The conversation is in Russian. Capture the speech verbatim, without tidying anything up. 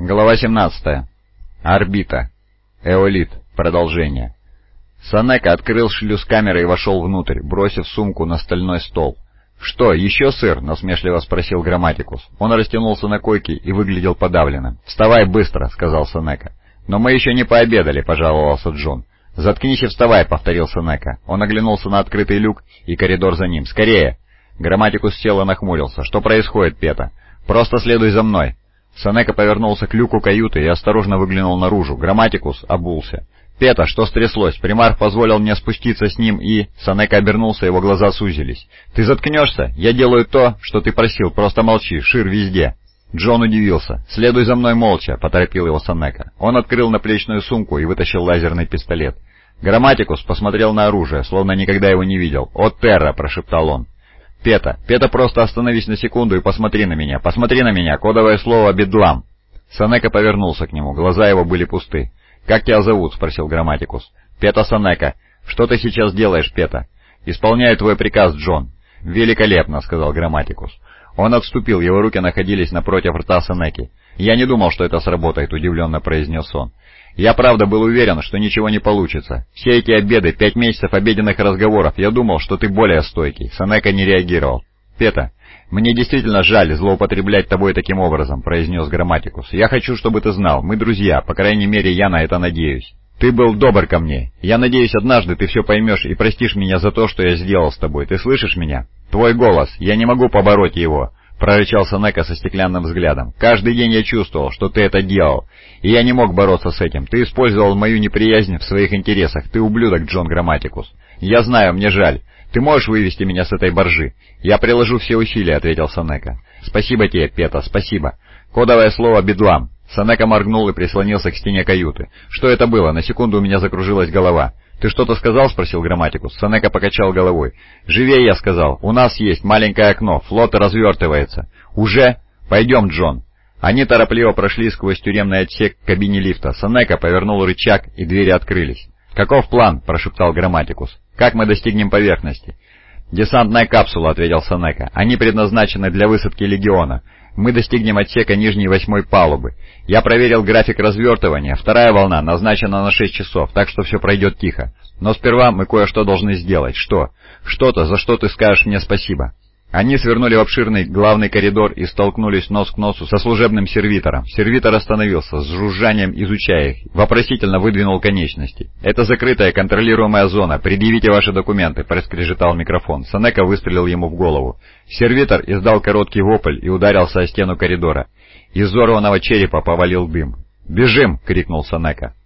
Глава семнадцатая. Орбита. Эолит. Продолжение. Сенека открыл шлюз камеры и вошел внутрь, бросив сумку на стальной стол. «Что, еще сыр?» — насмешливо спросил Грамматикус. Он растянулся на койке и выглядел подавленным. «Вставай быстро», — сказал Сенека. «Но мы еще не пообедали», — пожаловался Джон. «Заткнись и вставай», — повторил Сенека. Он оглянулся на открытый люк и коридор за ним. «Скорее!» Грамматикус сел и нахмурился. «Что происходит, Пета?» «Просто следуй за мной». Сенека повернулся к люку каюты и осторожно выглянул наружу. Грамматикус обулся. «Пета, что стряслось? Примарх позволил мне спуститься с ним и...» Сенека обернулся, его глаза сузились. «Ты заткнешься? Я делаю то, что ты просил, просто молчи, Шир везде». Джон удивился. «Следуй за мной молча», — поторопил его Сенека. Он открыл наплечную сумку и вытащил лазерный пистолет. Грамматикус посмотрел на оружие, словно никогда его не видел. «О, терра!» — прошептал он. «Пета, Пета, просто остановись на секунду и посмотри на меня. Посмотри на меня. Кодовое слово «бедлам». Сенека повернулся к нему. Глаза его были пусты. «Как тебя зовут?» — спросил Грамматикус. «Пета Сенека. Что ты сейчас делаешь, Пета?» «Исполняю твой приказ, Джон». «Великолепно», — сказал Грамматикус. Он отступил, его руки находились напротив рта Сенеки. «Я не думал, что это сработает», — удивленно произнес он. «Я правда был уверен, что ничего не получится. Все эти обеды, пять месяцев обеденных разговоров, я думал, что ты более стойкий». Сенека не реагировал. «Пета, мне действительно жаль злоупотреблять тобой таким образом», — произнес Грамматикус. «Я хочу, чтобы ты знал, мы друзья, по крайней мере, я на это надеюсь. Ты был добр ко мне. Я надеюсь, однажды ты все поймешь и простишь меня за то, что я сделал с тобой. Ты слышишь меня? Твой голос, я не могу побороть его», — прорычал Сенека со стеклянным взглядом. «Каждый день я чувствовал, что ты это делал, и я не мог бороться с этим. Ты использовал мою неприязнь в своих интересах. Ты ублюдок, Джон Грамматикус. Я знаю, мне жаль. Ты можешь вывести меня с этой боржи?» «Я приложу все усилия», — ответил Сенека. «Спасибо тебе, Пета, спасибо. Кодовое слово «бедлам». Сенека моргнул и прислонился к стене каюты. «Что это было? На секунду у меня закружилась голова». «Ты что-то сказал?» — спросил Грамматикус. Сенека покачал головой. «Живее», — я сказал. «У нас есть маленькое окно. Флот развертывается». «Уже? Пойдем, Джон». Они торопливо прошли сквозь тюремный отсек к кабине лифта. Сенека повернул рычаг, и двери открылись. «Каков план?» — прошептал Грамматикус. «Как мы достигнем поверхности?» «Десантная капсула», — ответил Сенека. «Они предназначены для высадки легиона. Мы достигнем отсека нижней восьмой палубы. Я проверил график развертывания. Вторая волна назначена на шесть часов, так что все пройдет тихо. Но сперва мы кое-что должны сделать. Что? Что-то, за что ты скажешь мне спасибо». Они свернули в обширный главный коридор и столкнулись нос к носу со служебным сервитором. Сервитор остановился, с жужжанием изучая их, вопросительно выдвинул конечности. «Это закрытая контролируемая зона. Предъявите ваши документы», — проскрежетал микрофон. Сенека выстрелил ему в голову. Сервитор издал короткий вопль и ударился о стену коридора. Из взорванного черепа повалил дым. «Бежим!» — крикнул Сенека.